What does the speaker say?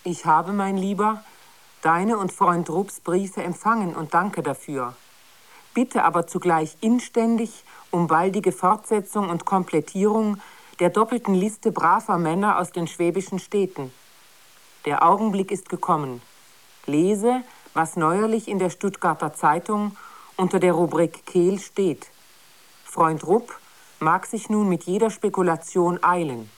Ich habe, mein Lieber, deine und Freund Rupps Briefe empfangen und danke dafür. Bitte aber zugleich inständig um baldige Fortsetzung und Komplettierung der doppelten Liste braver Männer aus den schwäbischen Städten. Der Augenblick ist gekommen. Lese, was neuerlich in der Stuttgarter Zeitung unter der Rubrik Kehl steht. Freund Rupp mag sich nun mit jeder Spekulation eilen.